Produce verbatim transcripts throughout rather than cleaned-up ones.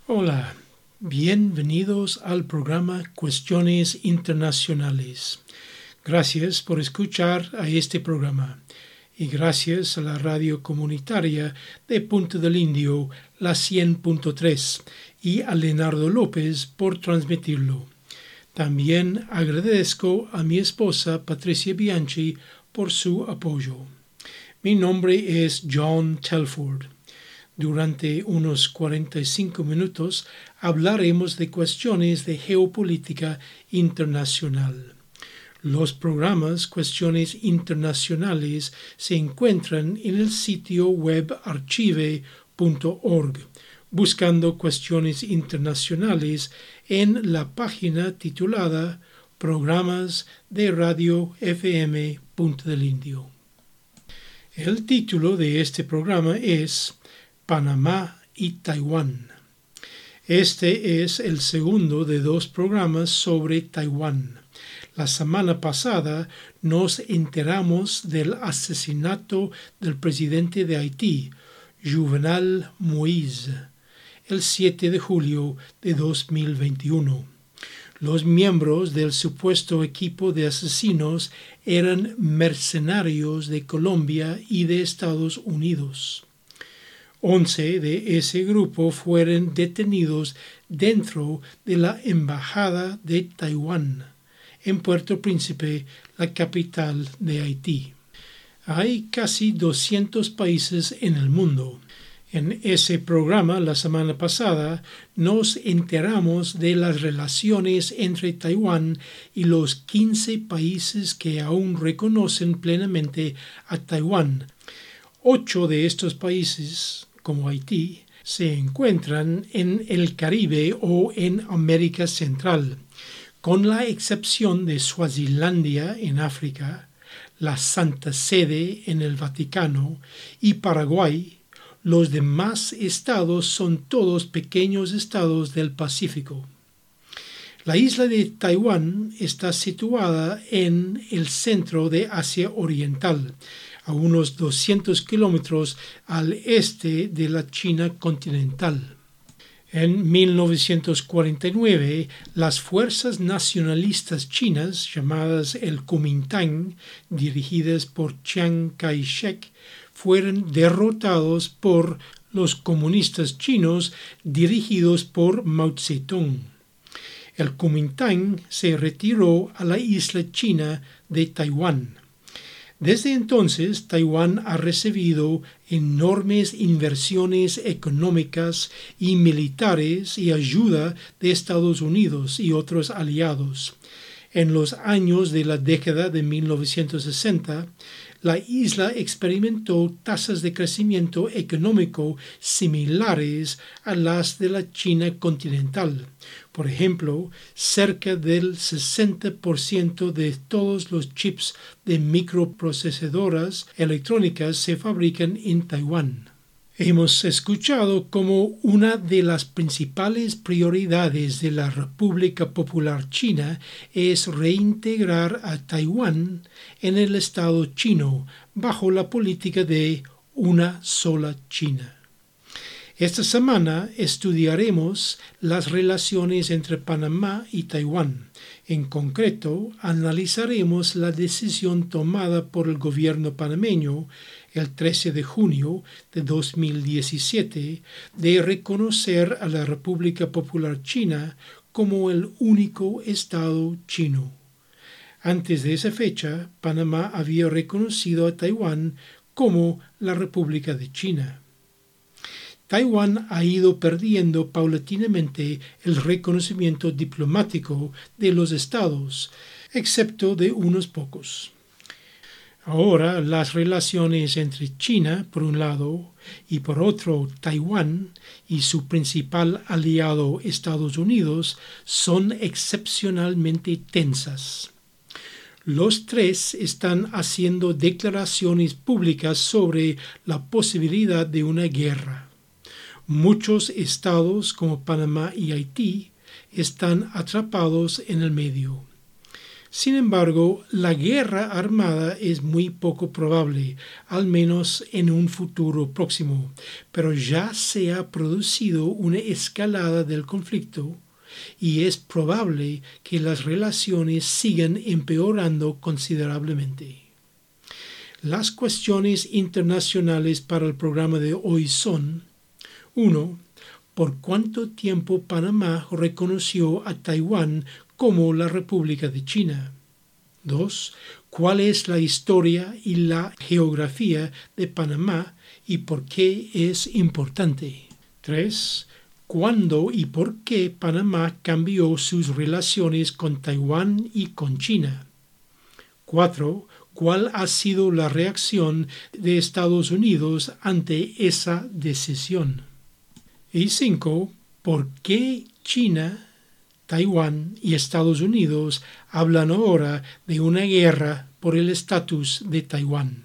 Hola, bienvenidos al programa Cuestiones Internacionales. Gracias por escuchar a este programa y gracias a la radio comunitaria de Punta del Indio, la cien punto tres, y a Leonardo López por transmitirlo. También agradezco a mi esposa Patricia Bianchi por su apoyo. Mi nombre es John Telford. Durante unos cuarenta y cinco minutos hablaremos de cuestiones de geopolítica internacional. Los programas Cuestiones Internacionales se encuentran en el sitio web archive punto org, buscando Cuestiones Internacionales en la página titulada Programas de Radio F M Punta del Indio. El título de este programa es Panamá y Taiwán. Este es el segundo de dos programas sobre Taiwán. La semana pasada nos enteramos del asesinato del presidente de Haití, Jovenel Moïse, el siete de julio de dos mil veintiuno. Los miembros del supuesto equipo de asesinos eran mercenarios de Colombia y de Estados Unidos. Once de ese grupo fueron detenidos dentro de la Embajada de Taiwán, en Puerto Príncipe, la capital de Haití. Hay casi doscientos países en el mundo. En ese programa la semana pasada nos enteramos de las relaciones entre Taiwán y los quince países que aún reconocen plenamente a Taiwán. Ocho de estos países, como Haití, se encuentran en el Caribe o en América Central, con la excepción de Suazilandia en África, la Santa Sede en el Vaticano y Paraguay. Los demás estados son todos pequeños estados del Pacífico. La isla de Taiwán está situada en el centro de Asia Oriental, a unos doscientos kilómetros al este de la China continental. En mil novecientos cuarenta y nueve, las fuerzas nacionalistas chinas, llamadas el Kuomintang, dirigidas por Chiang Kai-shek, fueron derrotados por los comunistas chinos dirigidos por Mao Zedong. El Kuomintang se retiró a la isla china de Taiwán. Desde entonces, Taiwán ha recibido enormes inversiones económicas y militares y ayuda de Estados Unidos y otros aliados. En los años de la década de mil novecientos sesenta, la isla experimentó tasas de crecimiento económico similares a las de la China continental. Por ejemplo, cerca del sesenta por ciento de todos los chips de microprocesadoras electrónicas se fabrican en Taiwán. Hemos escuchado como una de las principales prioridades de la República Popular China es reintegrar a Taiwán en el Estado chino bajo la política de una sola China. Esta semana estudiaremos las relaciones entre Panamá y Taiwán. En concreto, analizaremos la decisión tomada por el gobierno panameño el trece de junio de dos mil diecisiete de reconocer a la República Popular China como el único Estado chino. Antes de esa fecha, Panamá había reconocido a Taiwán como la República de China. Taiwán ha ido perdiendo paulatinamente el reconocimiento diplomático de los estados, excepto de unos pocos. Ahora las relaciones entre China, por un lado, y por otro Taiwán y su principal aliado Estados Unidos son excepcionalmente tensas. Los tres están haciendo declaraciones públicas sobre la posibilidad de una guerra. Muchos estados como Panamá y Haití están atrapados en el medio. Sin embargo, la guerra armada es muy poco probable, al menos en un futuro próximo, pero ya se ha producido una escalada del conflicto y es probable que las relaciones sigan empeorando considerablemente. Las cuestiones internacionales para el programa de hoy son: uno. ¿Por cuánto tiempo Panamá reconoció a Taiwán como la República de China? dos. ¿Cuál es la historia y la geografía de Panamá y por qué es importante? tres. ¿Cuándo y por qué Panamá cambió sus relaciones con Taiwán y con China? cuatro. ¿Cuál ha sido la reacción de Estados Unidos ante esa decisión? Y cinco. ¿Por qué China, Taiwán y Estados Unidos hablan ahora de una guerra por el estatus de Taiwán?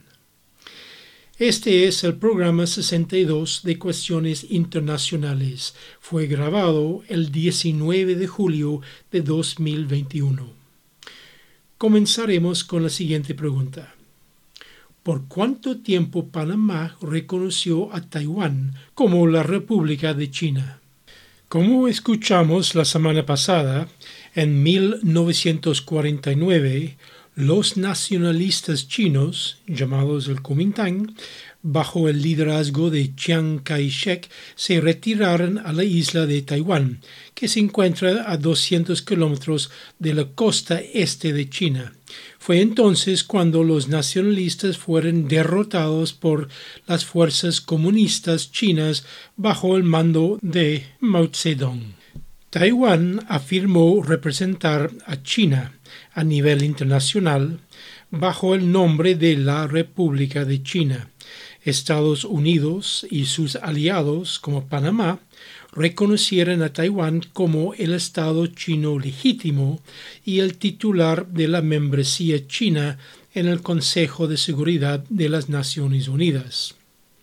Este es el programa sesenta y dos de Cuestiones Internacionales. Fue grabado el diecinueve de julio de dos mil veintiuno. Comenzaremos con la siguiente pregunta. ¿Por cuánto tiempo Panamá reconoció a Taiwán como la República de China? Como escuchamos la semana pasada, en mil novecientos cuarenta y nueve, los nacionalistas chinos, llamados el Kuomintang, bajo el liderazgo de Chiang Kai-shek, se retiraron a la isla de Taiwán, que se encuentra a doscientos kilómetros de la costa este de China. Fue entonces cuando los nacionalistas fueron derrotados por las fuerzas comunistas chinas bajo el mando de Mao Zedong. Taiwán afirmó representar a China a nivel internacional bajo el nombre de la República de China. Estados Unidos y sus aliados, como Panamá, reconocieron a Taiwán como el Estado chino legítimo y el titular de la membresía china en el Consejo de Seguridad de las Naciones Unidas.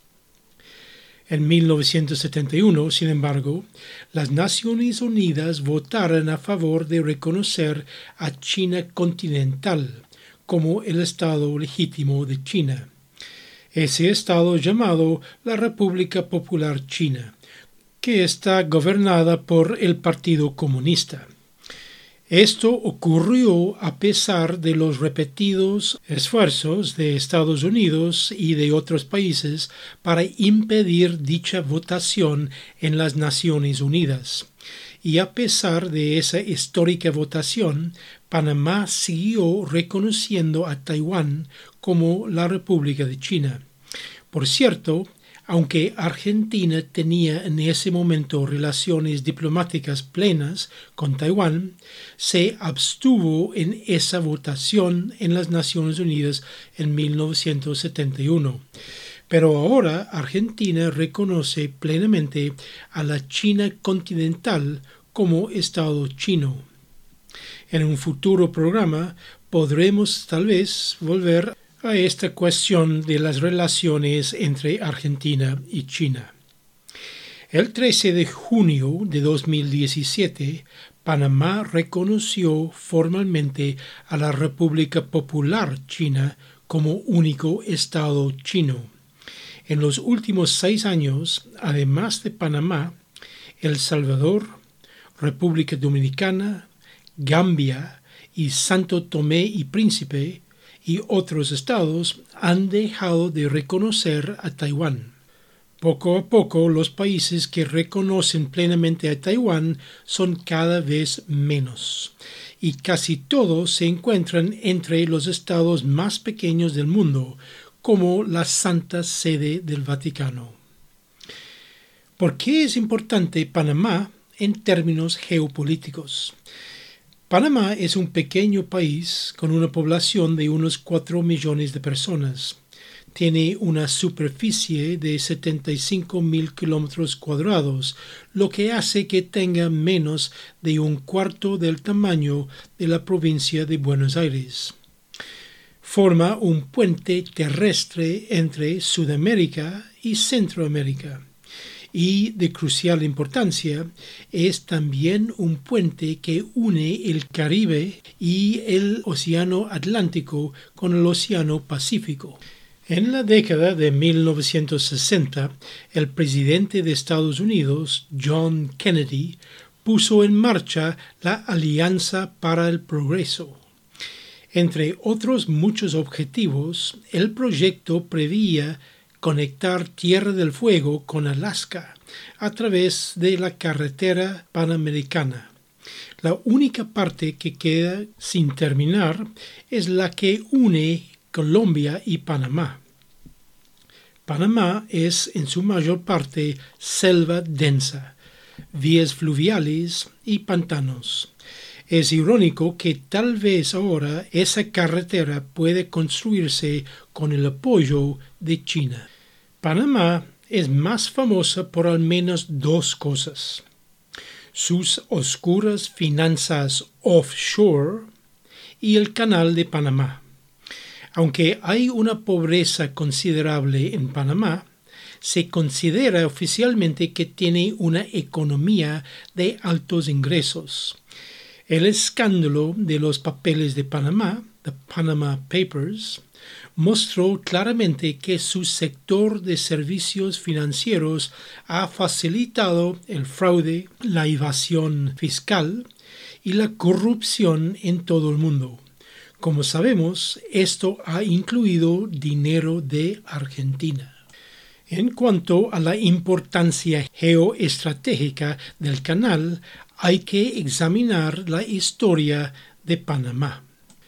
En mil novecientos setenta y uno, sin embargo, las Naciones Unidas votaron a favor de reconocer a China continental como el Estado legítimo de China. Ese Estado llamado la República Popular China, que está gobernada por el Partido Comunista. Esto ocurrió a pesar de los repetidos esfuerzos de Estados Unidos y de otros países para impedir dicha votación en las Naciones Unidas. Y a pesar de esa histórica votación, Panamá siguió reconociendo a Taiwán como la República de China. Por cierto, aunque Argentina tenía en ese momento relaciones diplomáticas plenas con Taiwán, se abstuvo en esa votación en las Naciones Unidas en mil novecientos setenta y uno. Pero ahora Argentina reconoce plenamente a la China continental como Estado chino. En un futuro programa podremos tal vez volver a esta cuestión de las relaciones entre Argentina y China. El trece de junio de dos mil diecisiete, Panamá reconoció formalmente a la República Popular China como único Estado chino. En los últimos seis años, además de Panamá, El Salvador, República Dominicana, Gambia y Santo Tomé y Príncipe y otros estados han dejado de reconocer a Taiwán. Poco a poco, los países que reconocen plenamente a Taiwán son cada vez menos, y casi todos se encuentran entre los estados más pequeños del mundo, como la Santa Sede del Vaticano. ¿Por qué es importante Panamá en términos geopolíticos? Panamá es un pequeño país con una población de unos cuatro millones de personas. Tiene una superficie de setenta y cinco mil kilómetros cuadrados, lo que hace que tenga menos de un cuarto del tamaño de la provincia de Buenos Aires. Forma un puente terrestre entre Sudamérica y Centroamérica, y de crucial importancia, es también un puente que une el Caribe y el Océano Atlántico con el Océano Pacífico. En la década de mil novecientos sesenta, el presidente de Estados Unidos, John Kennedy, puso en marcha la Alianza para el Progreso. Entre otros muchos objetivos, el proyecto preveía conectar Tierra del Fuego con Alaska a través de la carretera panamericana. La única parte que queda sin terminar es la que une Colombia y Panamá. Panamá es en su mayor parte selva densa, vías fluviales y pantanos. Es irónico que tal vez ahora esa carretera puede construirse con el apoyo de China. Panamá es más famosa por al menos dos cosas: sus oscuras finanzas offshore y el Canal de Panamá. Aunque hay una pobreza considerable en Panamá, se considera oficialmente que tiene una economía de altos ingresos. El escándalo de los papeles de Panamá, the Panama Papers, mostró claramente que su sector de servicios financieros ha facilitado el fraude, la evasión fiscal y la corrupción en todo el mundo. Como sabemos, esto ha incluido dinero de Argentina. En cuanto a la importancia geoestratégica del canal, hay que examinar la historia de Panamá.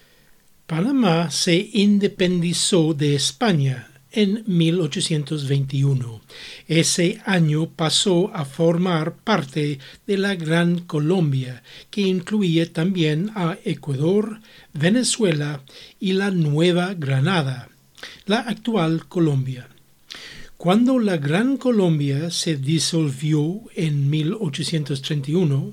Panamá se independizó de España en mil ochocientos veintiuno. Ese año pasó a formar parte de la Gran Colombia, que incluía también a Ecuador, Venezuela y la Nueva Granada, la actual Colombia. Cuando la Gran Colombia se disolvió en mil ochocientos treinta y uno,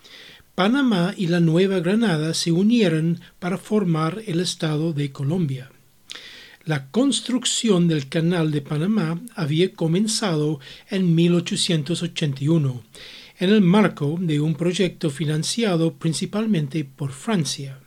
Panamá y la Nueva Granada se unieron para formar el Estado de Colombia. La construcción del Canal de Panamá había comenzado en mil ochocientos ochenta y uno, en el marco de un proyecto financiado principalmente por Francia.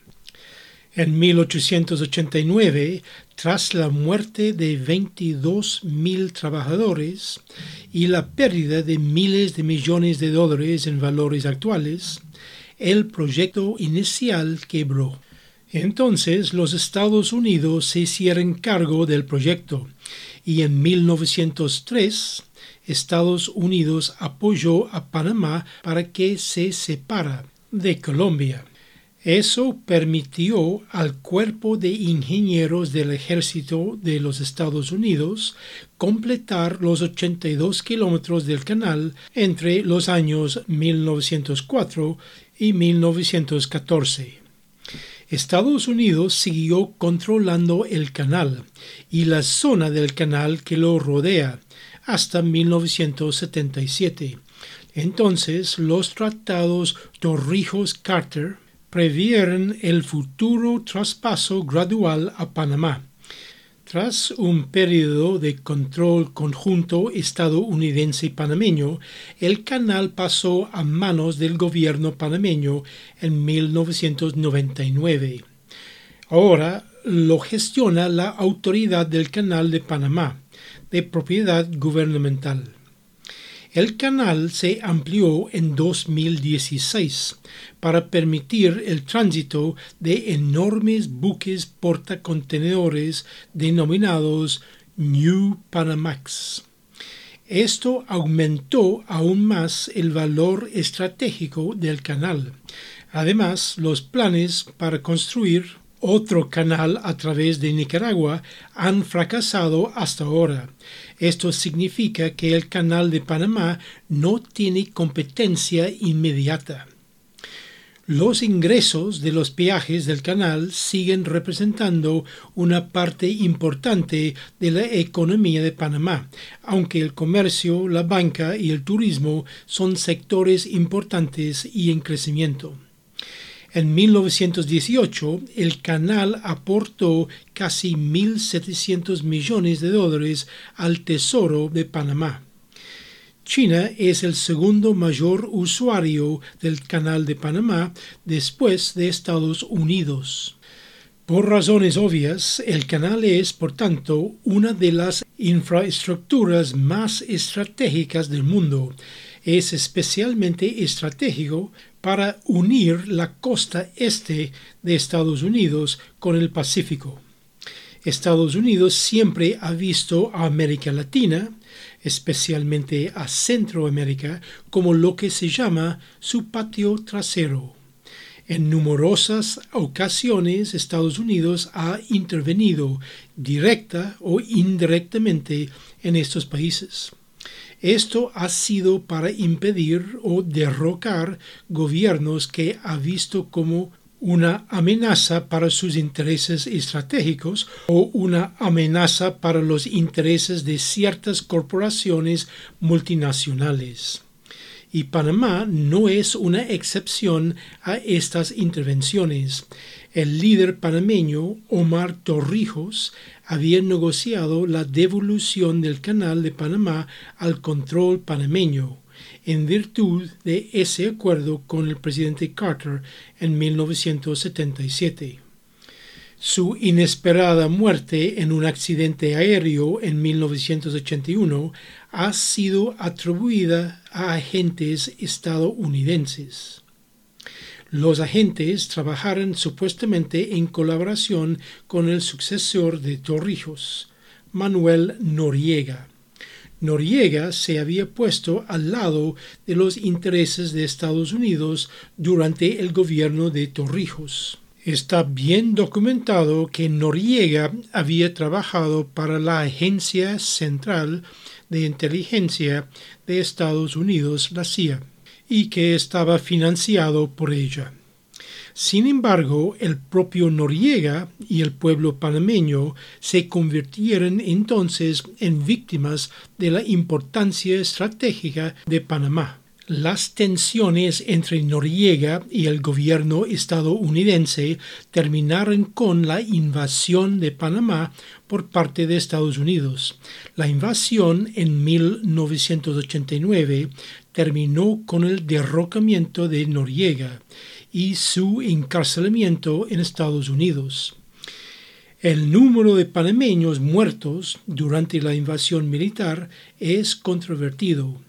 En mil ochocientos ochenta y nueve, tras la muerte de veintidós mil trabajadores y la pérdida de miles de millones de dólares en valores actuales, el proyecto inicial quebró. Entonces los Estados Unidos se hicieron cargo del proyecto y en mil novecientos tres Estados Unidos apoyó a Panamá para que se separara de Colombia. Eso permitió al Cuerpo de Ingenieros del Ejército de los Estados Unidos completar los ochenta y dos kilómetros del canal entre los años mil novecientos cuatro y mil novecientos catorce. Estados Unidos siguió controlando el canal y la zona del canal que lo rodea hasta mil novecientos setenta y siete. Entonces, los tratados Torrijos-Carter previeron el futuro traspaso gradual a Panamá. Tras un periodo de control conjunto estadounidense y panameño, el canal pasó a manos del gobierno panameño en mil novecientos noventa y nueve. Ahora lo gestiona la Autoridad del Canal de Panamá, de propiedad gubernamental. El canal se amplió en dos mil dieciséis para permitir el tránsito de enormes buques portacontenedores denominados New Panamax. Esto aumentó aún más el valor estratégico del canal. Además, los planes para construir otro canal a través de Nicaragua han fracasado hasta ahora. Esto significa que el Canal de Panamá no tiene competencia inmediata. Los ingresos de los peajes del canal siguen representando una parte importante de la economía de Panamá, aunque el comercio, la banca y el turismo son sectores importantes y en crecimiento. En mil novecientos dieciocho, el canal aportó casi mil setecientos millones de dólares al Tesoro de Panamá. China es el segundo mayor usuario del Canal de Panamá después de Estados Unidos. Por razones obvias, el canal es, por tanto, una de las infraestructuras más estratégicas del mundo. Es especialmente estratégico para unir la costa este de Estados Unidos con el Pacífico. Estados Unidos siempre ha visto a América Latina, especialmente a Centroamérica, como lo que se llama su patio trasero. En numerosas ocasiones Estados Unidos ha intervenido directa o indirectamente en estos países. Esto ha sido para impedir o derrocar gobiernos que ha visto como una amenaza para sus intereses estratégicos o una amenaza para los intereses de ciertas corporaciones multinacionales. Y Panamá no es una excepción a estas intervenciones. El líder panameño, Omar Torrijos, había negociado la devolución del Canal de Panamá al control panameño, en virtud de ese acuerdo con el presidente Carter en mil novecientos setenta y siete. Su inesperada muerte en un accidente aéreo en mil novecientos ochenta y uno ha sido atribuida a agentes estadounidenses. Los agentes trabajaron supuestamente en colaboración con el sucesor de Torrijos, Manuel Noriega. Noriega se había puesto al lado de los intereses de Estados Unidos durante el gobierno de Torrijos. Está bien documentado que Noriega había trabajado para la Agencia Central de Inteligencia de Estados Unidos, la C I A, y que estaba financiado por ella. Sin embargo, el propio Noriega y el pueblo panameño se convirtieron entonces en víctimas de la importancia estratégica de Panamá. Las tensiones entre Noriega y el gobierno estadounidense terminaron con la invasión de Panamá por parte de Estados Unidos. La invasión en mil novecientos ochenta y nueve terminó con el derrocamiento de Noriega y su encarcelamiento en Estados Unidos. El número de panameños muertos durante la invasión militar es controvertido.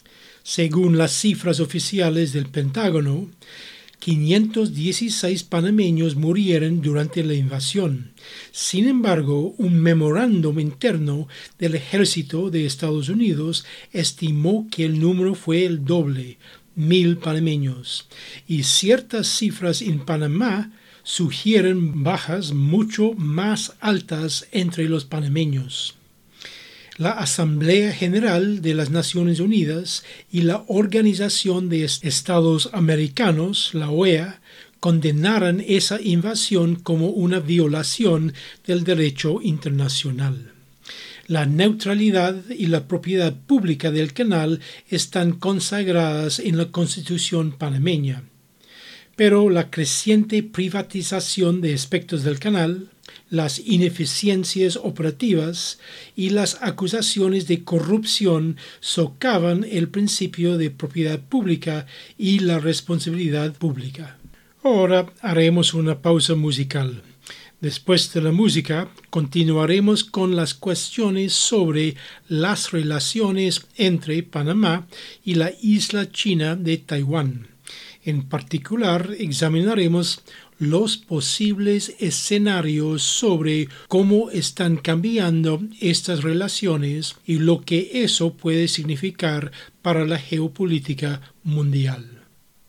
Según las cifras oficiales del Pentágono, quinientos dieciséis panameños murieron durante la invasión. Sin embargo, un memorándum interno del Ejército de Estados Unidos estimó que el número fue el doble, mil panameños, y ciertas cifras en Panamá sugieren bajas mucho más altas entre los panameños. La Asamblea General de las Naciones Unidas y la Organización de Estados Americanos, la O E A, condenaron esa invasión como una violación del derecho internacional. La neutralidad y la propiedad pública del canal están consagradas en la Constitución panameña, pero la creciente privatización de aspectos del canal, las ineficiencias operativas y las acusaciones de corrupción socavan el principio de propiedad pública y la responsabilidad pública. Ahora haremos una pausa musical. Después de la música, continuaremos con las cuestiones sobre las relaciones entre Panamá y la isla china de Taiwán. En particular, examinaremos los posibles escenarios sobre cómo están cambiando estas relaciones y lo que eso puede significar para la geopolítica mundial.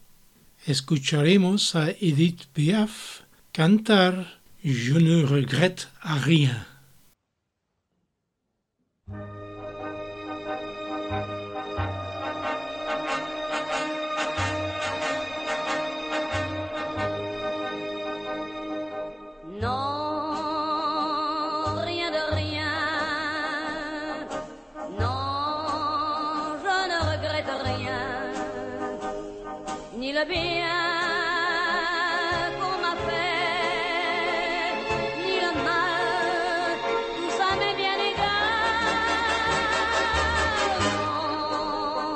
Escucharemos a Edith Piaf cantar Je ne regrette rien. Ni le bien qu'on m'a fait, ni le mal, tout ça m'est bien égal. Non,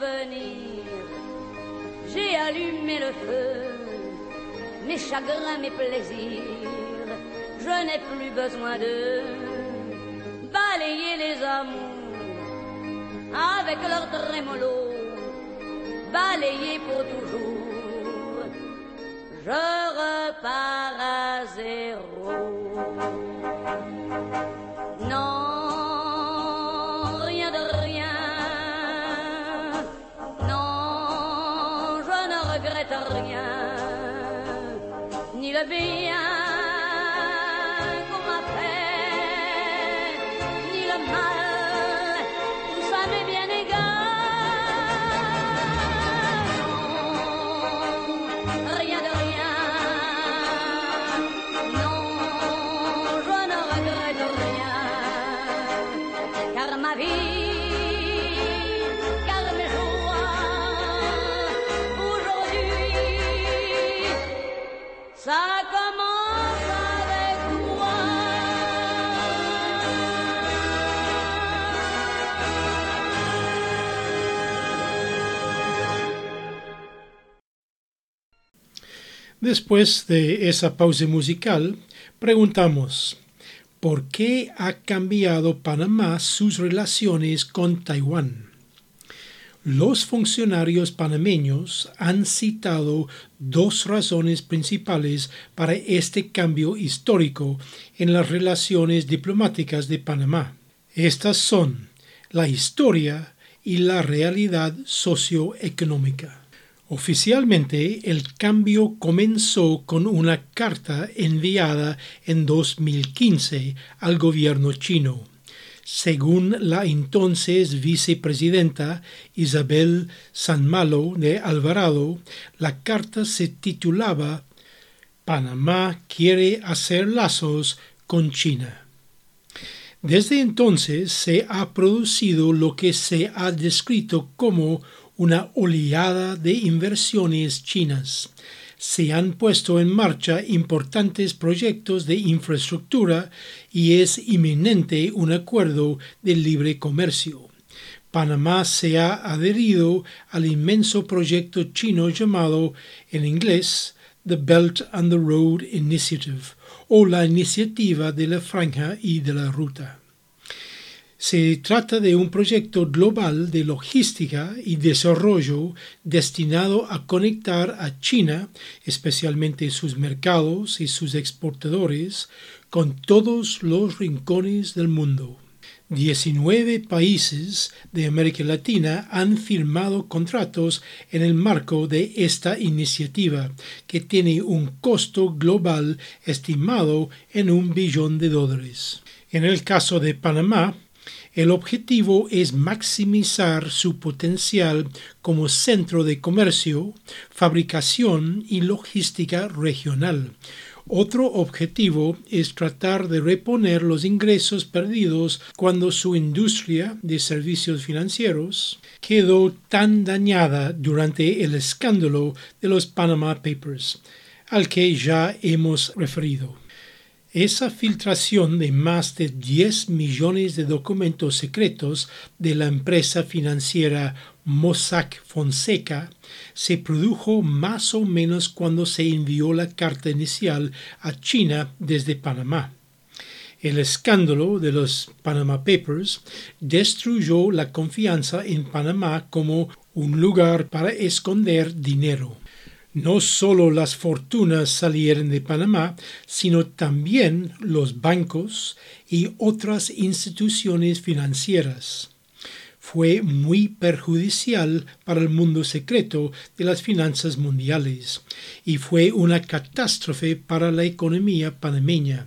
souvenirs. J'ai allumé le feu, mes chagrins, mes plaisirs. Je n'ai plus besoin de balayer les amours avec leur trémolo, balayer pour toujours. Je repars à zéro. Non, rien de rien. Non, je ne regrette rien, ni le bien qu'on m'a fait, ni le mal, tout ça m'est bien égal. Non, rien de rien. Non, je ne regrette rien, car ma vie, car mes joies, aujourd'hui, ça commence avec toi. Después de esa pausa musical, preguntamos, ¿por qué ha cambiado Panamá sus relaciones con Taiwán? Los funcionarios panameños han citado dos razones principales para este cambio histórico en las relaciones diplomáticas de Panamá. Estas son la historia y la realidad socioeconómica. Oficialmente, el cambio comenzó con una carta enviada en dos mil quince al gobierno chino. Según la entonces vicepresidenta Isabel San Malo de Alvarado, la carta se titulaba «Panamá quiere hacer lazos con China». Desde entonces se ha producido lo que se ha descrito como una oleada de inversiones chinas. Se han puesto en marcha importantes proyectos de infraestructura y es inminente un acuerdo de libre comercio. Panamá se ha adherido al inmenso proyecto chino llamado en inglés The Belt and the Road Initiative o la iniciativa de la franja y de la ruta. Se trata de un proyecto global de logística y desarrollo destinado a conectar a China, especialmente sus mercados y sus exportadores, con todos los rincones del mundo. diecinueve países de América Latina han firmado contratos en el marco de esta iniciativa, que tiene un costo global estimado en un billón de dólares. En el caso de Panamá, el objetivo es maximizar su potencial como centro de comercio, fabricación y logística regional. Otro objetivo es tratar de reponer los ingresos perdidos cuando su industria de servicios financieros quedó tan dañada durante el escándalo de los Panama Papers, al que ya hemos referido. Esa filtración de más de diez millones de documentos secretos de la empresa financiera Mossack Fonseca se produjo más o menos cuando se envió la carta inicial a China desde Panamá. El escándalo de los Panama Papers destruyó la confianza en Panamá como un lugar para esconder dinero. No solo las fortunas salieron de Panamá, sino también los bancos y otras instituciones financieras. Fue muy perjudicial para el mundo secreto de las finanzas mundiales y fue una catástrofe para la economía panameña.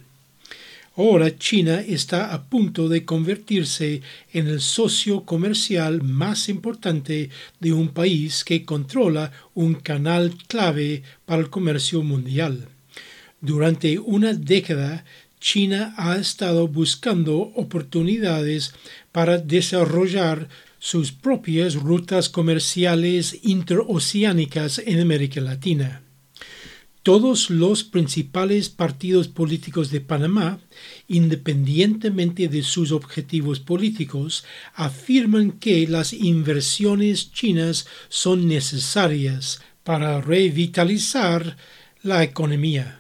Ahora China está a punto de convertirse en el socio comercial más importante de un país que controla un canal clave para el comercio mundial. Durante una década, China ha estado buscando oportunidades para desarrollar sus propias rutas comerciales interoceánicas en América Latina. Todos los principales partidos políticos de Panamá, independientemente de sus objetivos políticos, afirman que las inversiones chinas son necesarias para revitalizar la economía.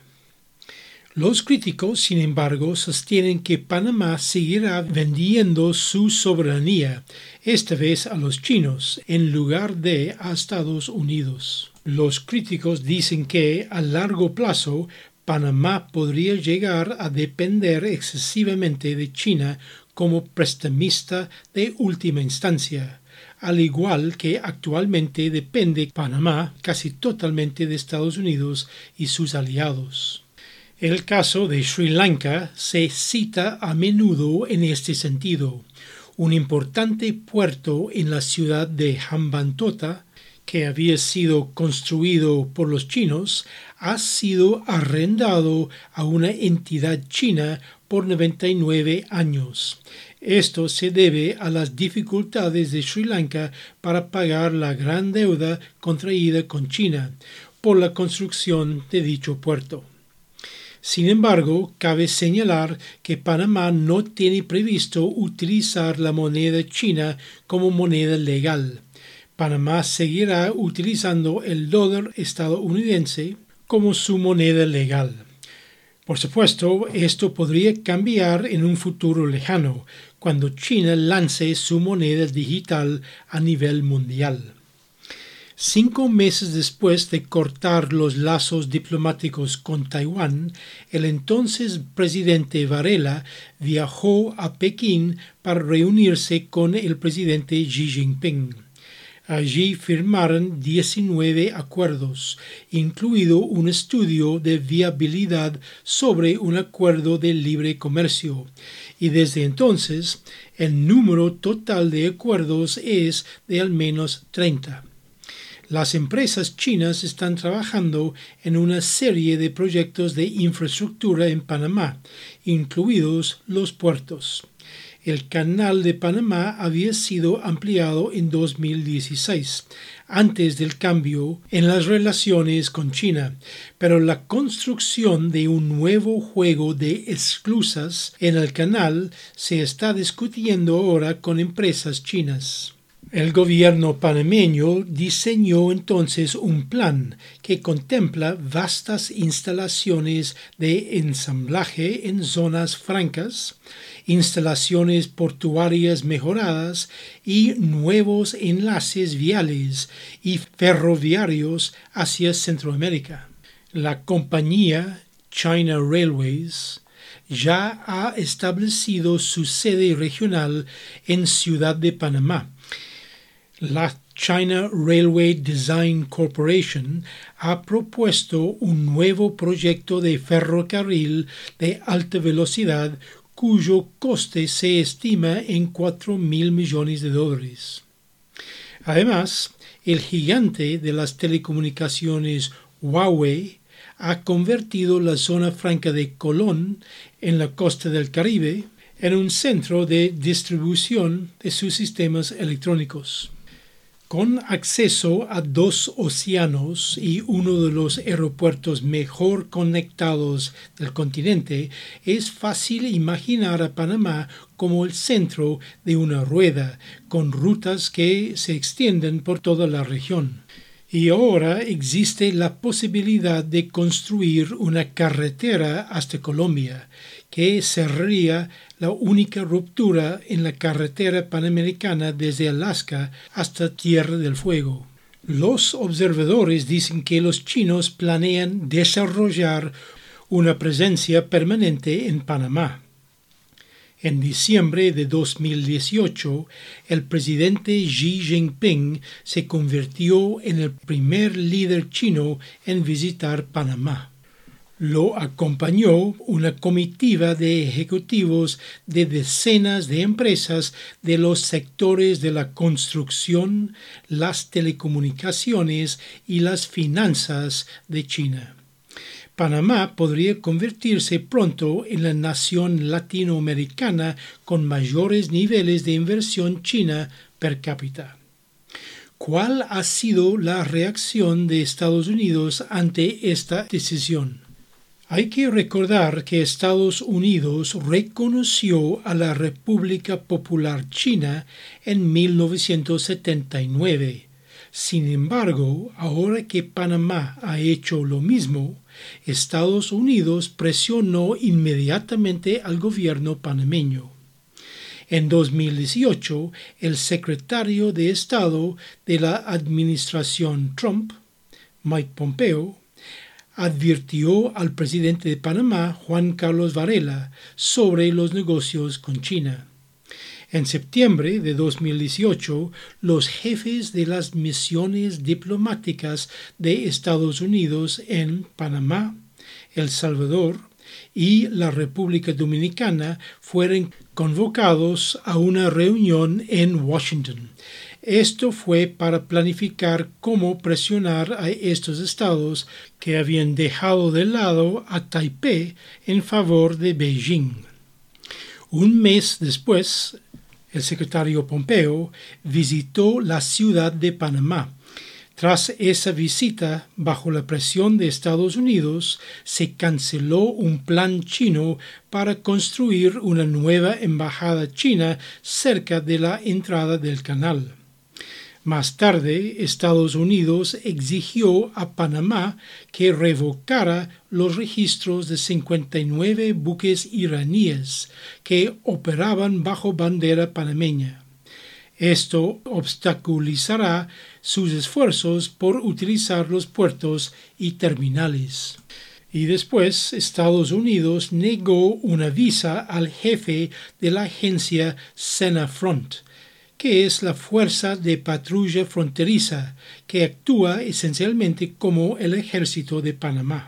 Los críticos, sin embargo, sostienen que Panamá seguirá vendiendo su soberanía, esta vez a los chinos, en lugar de a Estados Unidos. Los críticos dicen que, a largo plazo, Panamá podría llegar a depender excesivamente de China como prestamista de última instancia, al igual que actualmente depende Panamá casi totalmente de Estados Unidos y sus aliados. El caso de Sri Lanka se cita a menudo en este sentido. Un importante puerto en la ciudad de Hambantota, que había sido construido por los chinos, ha sido arrendado a una entidad china por noventa y nueve años. Esto se debe a las dificultades de Sri Lanka para pagar la gran deuda contraída con China por la construcción de dicho puerto. Sin embargo, cabe señalar que Panamá no tiene previsto utilizar la moneda china como moneda legal. Panamá seguirá utilizando el dólar estadounidense como su moneda legal. Por supuesto, esto podría cambiar en un futuro lejano, cuando China lance su moneda digital a nivel mundial. Cinco meses después de cortar los lazos diplomáticos con Taiwán, el entonces presidente Varela viajó a Pekín para reunirse con el presidente Xi Jinping. Allí firmaron diecinueve acuerdos, incluido un estudio de viabilidad sobre un acuerdo de libre comercio, y desde entonces el número total de acuerdos es de al menos treinta. Las empresas chinas están trabajando en una serie de proyectos de infraestructura en Panamá, incluidos los puertos. El Canal de Panamá había sido ampliado en dos mil dieciséis, antes del cambio en las relaciones con China, pero la construcción de un nuevo juego de esclusas en el canal se está discutiendo ahora con empresas chinas. El gobierno panameño diseñó entonces un plan que contempla vastas instalaciones de ensamblaje en zonas francas, instalaciones portuarias mejoradas y nuevos enlaces viales y ferroviarios hacia Centroamérica. La compañía China Railways ya ha establecido su sede regional en Ciudad de Panamá. La China Railway Design Corporation ha propuesto un nuevo proyecto de ferrocarril de alta velocidad cuyo coste se estima en cuatro mil millones de dólares. Además, el gigante de las telecomunicaciones Huawei ha convertido la zona franca de Colón, en la costa del Caribe, en un centro de distribución de sus sistemas electrónicos. Con acceso a dos océanos y uno de los aeropuertos mejor conectados del continente, es fácil imaginar a Panamá como el centro de una rueda, con rutas que se extienden por toda la región. Y ahora existe la posibilidad de construir una carretera hasta Colombia, que cerraría la única ruptura en la carretera panamericana desde Alaska hasta Tierra del Fuego. Los observadores dicen que los chinos planean desarrollar una presencia permanente en Panamá. En diciembre de dos mil dieciocho, el presidente Xi Jinping se convirtió en el primer líder chino en visitar Panamá. Lo acompañó una comitiva de ejecutivos de decenas de empresas de los sectores de la construcción, las telecomunicaciones y las finanzas de China. Panamá podría convertirse pronto en la nación latinoamericana con mayores niveles de inversión china per cápita. ¿Cuál ha sido la reacción de Estados Unidos ante esta decisión? Hay que recordar que Estados Unidos reconoció a la República Popular China en mil novecientos setenta y nueve. Sin embargo, ahora que Panamá ha hecho lo mismo, Estados Unidos presionó inmediatamente al gobierno panameño. En dos mil dieciocho, el secretario de Estado de la administración Trump, Mike Pompeo, advirtió al presidente de Panamá, Juan Carlos Varela, sobre los negocios con China. En septiembre de dos mil dieciocho, los jefes de las misiones diplomáticas de Estados Unidos en Panamá, El Salvador y la República Dominicana fueron convocados a una reunión en Washington. Esto fue para planificar cómo presionar a estos estados que habían dejado de lado a Taipei en favor de Beijing. Un mes después, el secretario Pompeo visitó la ciudad de Panamá. Tras esa visita, bajo la presión de Estados Unidos, se canceló un plan chino para construir una nueva embajada china cerca de la entrada del canal. Más tarde, Estados Unidos exigió a Panamá que revocara los registros de cincuenta y nueve buques iraníes que operaban bajo bandera panameña. Esto obstaculizará sus esfuerzos por utilizar los puertos y terminales. Y después, Estados Unidos negó una visa al jefe de la agencia Senafront, que es la fuerza de patrulla fronteriza que actúa esencialmente como el ejército de Panamá.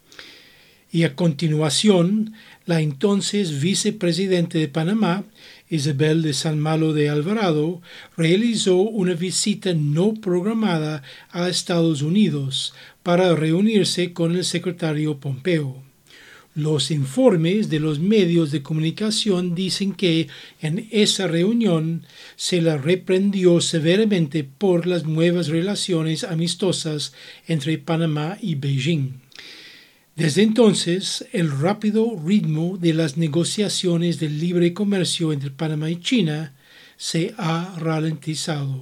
Y a continuación, la entonces vicepresidente de Panamá, Isabel de San Malo de Alvarado, realizó una visita no programada a Estados Unidos para reunirse con el secretario Pompeo. Los informes de los medios de comunicación dicen que en esa reunión se la reprendió severamente por las nuevas relaciones amistosas entre Panamá y Beijing. Desde entonces, el rápido ritmo de las negociaciones de libre comercio entre Panamá y China se ha ralentizado.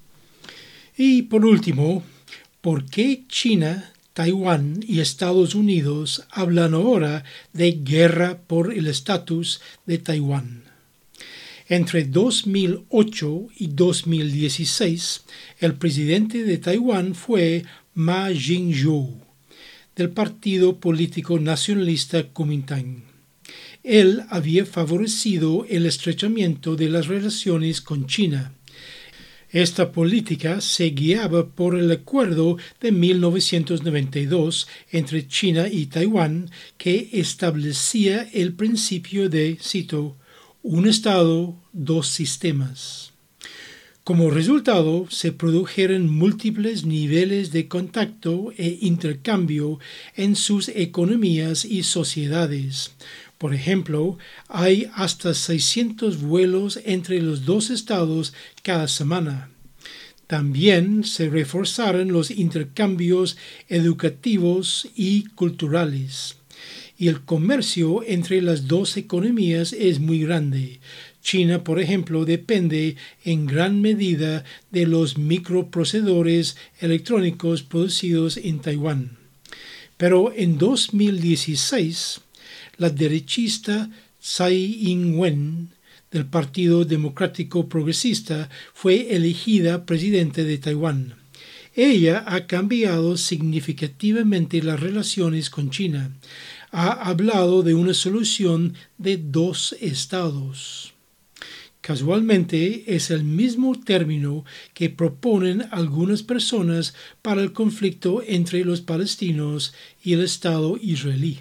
Y por último, ¿por qué China, Taiwán y Estados Unidos hablan ahora de guerra por el estatus de Taiwán? Entre dos mil ocho y dos mil dieciséis, el presidente de Taiwán fue Ma Ying-jeou, del partido político nacionalista Kuomintang. Él había favorecido el estrechamiento de las relaciones con China. Esta política se guiaba por el acuerdo de mil novecientos noventa y dos entre China y Taiwán que establecía el principio de, cito, un Estado, dos sistemas. Como resultado, se produjeron múltiples niveles de contacto e intercambio en sus economías y sociedades. Por ejemplo, hay hasta seiscientos vuelos entre los dos estados cada semana. También se reforzaron los intercambios educativos y culturales. Y el comercio entre las dos economías es muy grande. China, por ejemplo, depende en gran medida de los microprocesadores electrónicos producidos en Taiwán. Pero en dos mil dieciséis, la derechista Tsai Ing-wen del Partido Democrático Progresista fue elegida presidenta de Taiwán. Ella ha cambiado significativamente las relaciones con China. Ha hablado de una solución de dos estados. Casualmente es el mismo término que proponen algunas personas para el conflicto entre los palestinos y el Estado israelí.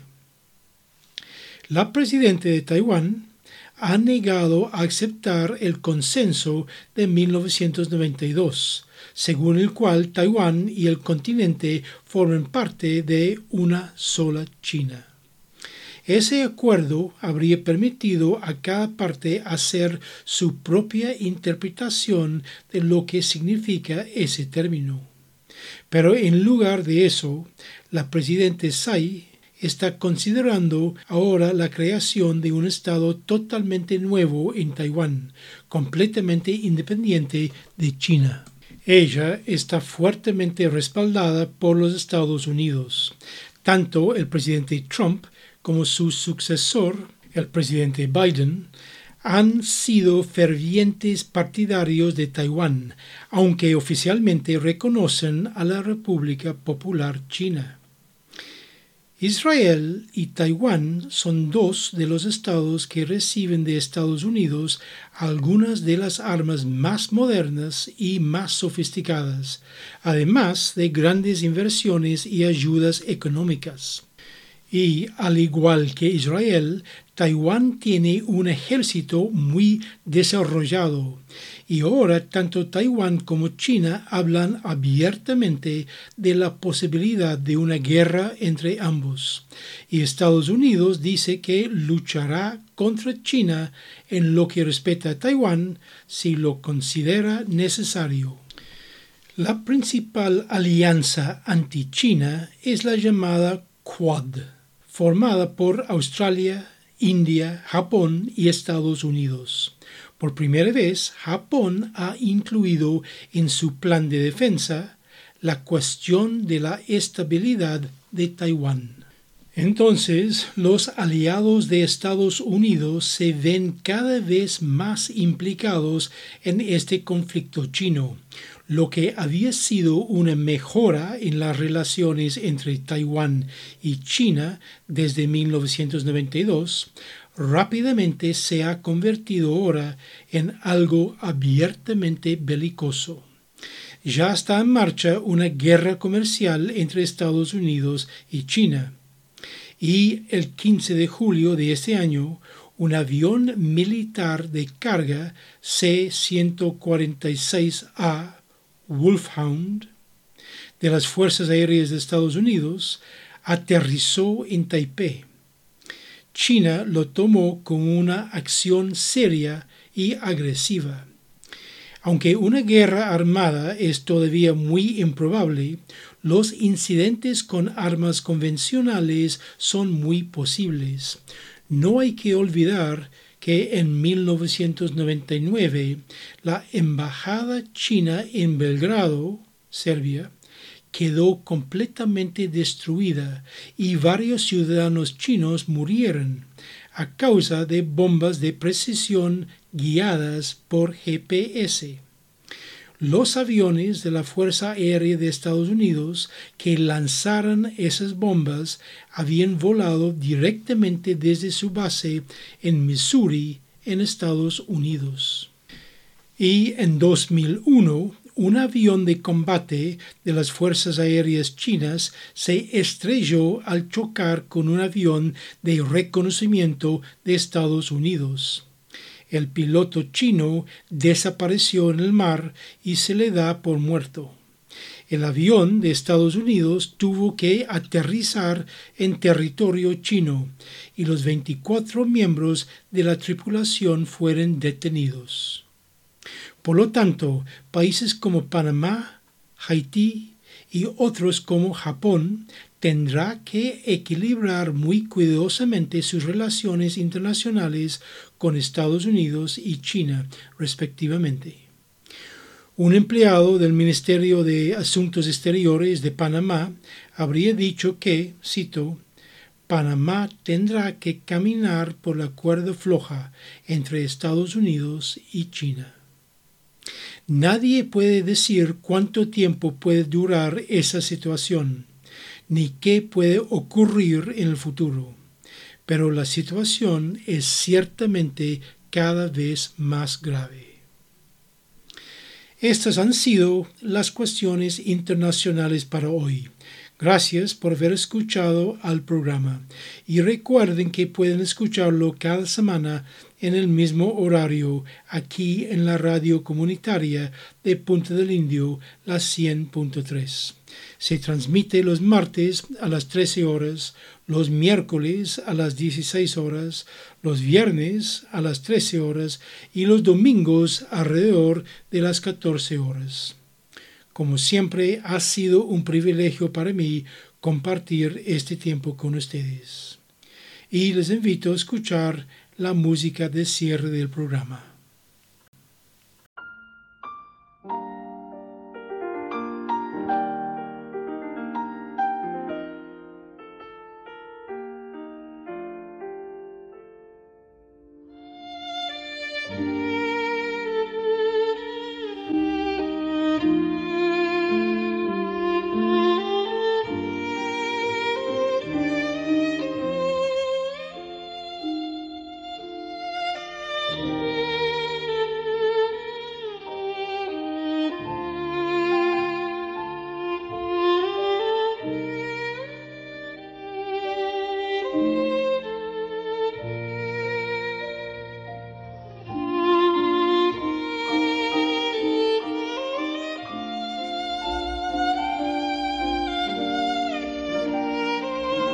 La presidenta de Taiwán ha negado a aceptar el consenso de mil novecientos noventa y dos, según el cual Taiwán y el continente forman parte de una sola China. Ese acuerdo habría permitido a cada parte hacer su propia interpretación de lo que significa ese término. Pero en lugar de eso, la presidenta Tsai está considerando ahora la creación de un estado totalmente nuevo en Taiwán, completamente independiente de China. Ella está fuertemente respaldada por los Estados Unidos. Tanto el presidente Trump como su sucesor, el presidente Biden, han sido fervientes partidarios de Taiwán, aunque oficialmente reconocen a la República Popular China. Israel y Taiwán son dos de los estados que reciben de Estados Unidos algunas de las armas más modernas y más sofisticadas, además de grandes inversiones y ayudas económicas. Y, al igual que Israel, Taiwán tiene un ejército muy desarrollado, y ahora tanto Taiwán como China hablan abiertamente de la posibilidad de una guerra entre ambos, y Estados Unidos dice que luchará contra China en lo que respecta a Taiwán si lo considera necesario. La principal alianza anti-China es la llamada Quad, formada por Australia, India, Japón y Estados Unidos. Por primera vez, Japón ha incluido en su plan de defensa la cuestión de la estabilidad de Taiwán. Entonces, los aliados de Estados Unidos se ven cada vez más implicados en este conflicto chino, lo que había sido una mejora en las relaciones entre Taiwán y China desde mil novecientos noventa y dos, rápidamente se ha convertido ahora en algo abiertamente belicoso. Ya está en marcha una guerra comercial entre Estados Unidos y China. Y el quince de julio de este año, un avión militar de carga C ciento cuarenta y seis A Wolfhound de las Fuerzas Aéreas de Estados Unidos aterrizó en Taipei. China lo tomó como una acción seria y agresiva. Aunque una guerra armada es todavía muy improbable, los incidentes con armas convencionales son muy posibles. No hay que olvidar que en mil novecientos noventa y nueve la embajada china en Belgrado, Serbia, quedó completamente destruida y varios ciudadanos chinos murieron a causa de bombas de precisión guiadas por G P S. Los aviones de la Fuerza Aérea de Estados Unidos que lanzaron esas bombas habían volado directamente desde su base en Missouri, en Estados Unidos. Y en dos mil uno, un avión de combate de las Fuerzas Aéreas chinas se estrelló al chocar con un avión de reconocimiento de Estados Unidos. El piloto chino desapareció en el mar y se le da por muerto. El avión de Estados Unidos tuvo que aterrizar en territorio chino y los veinticuatro miembros de la tripulación fueron detenidos. Por lo tanto, países como Panamá, Haití y otros como Japón tendrá que equilibrar muy cuidadosamente sus relaciones internacionales con Estados Unidos y China, respectivamente. Un empleado del Ministerio de Asuntos Exteriores de Panamá habría dicho que, cito, Panamá tendrá que caminar por la cuerda floja entre Estados Unidos y China. Nadie puede decir cuánto tiempo puede durar esa situación, ni qué puede ocurrir en el futuro, pero la situación es ciertamente cada vez más grave. Estas han sido las cuestiones internacionales para hoy. Gracias por haber escuchado al programa y recuerden que pueden escucharlo cada semana en el mismo horario aquí en la radio comunitaria de Punta del Indio, la cien punto tres. Se transmite los martes a las trece horas, los miércoles a las dieciséis horas, los viernes a las trece horas y los domingos alrededor de las catorce horas. Como siempre, ha sido un privilegio para mí compartir este tiempo con ustedes. Y les invito a escuchar la música de cierre del programa.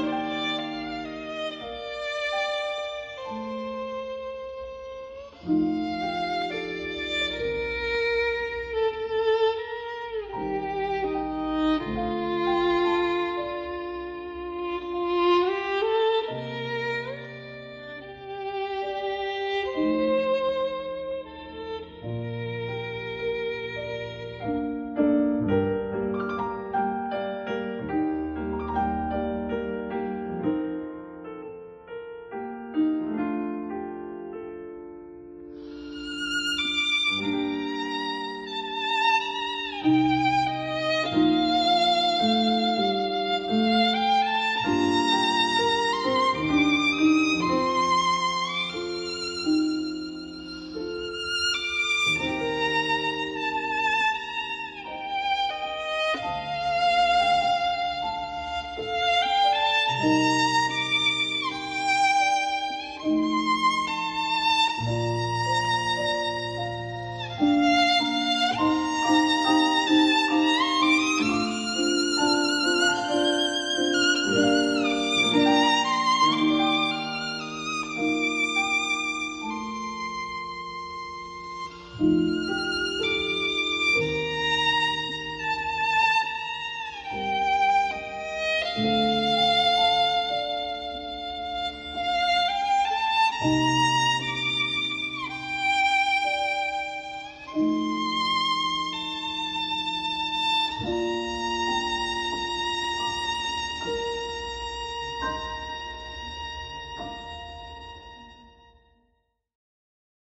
Thank you.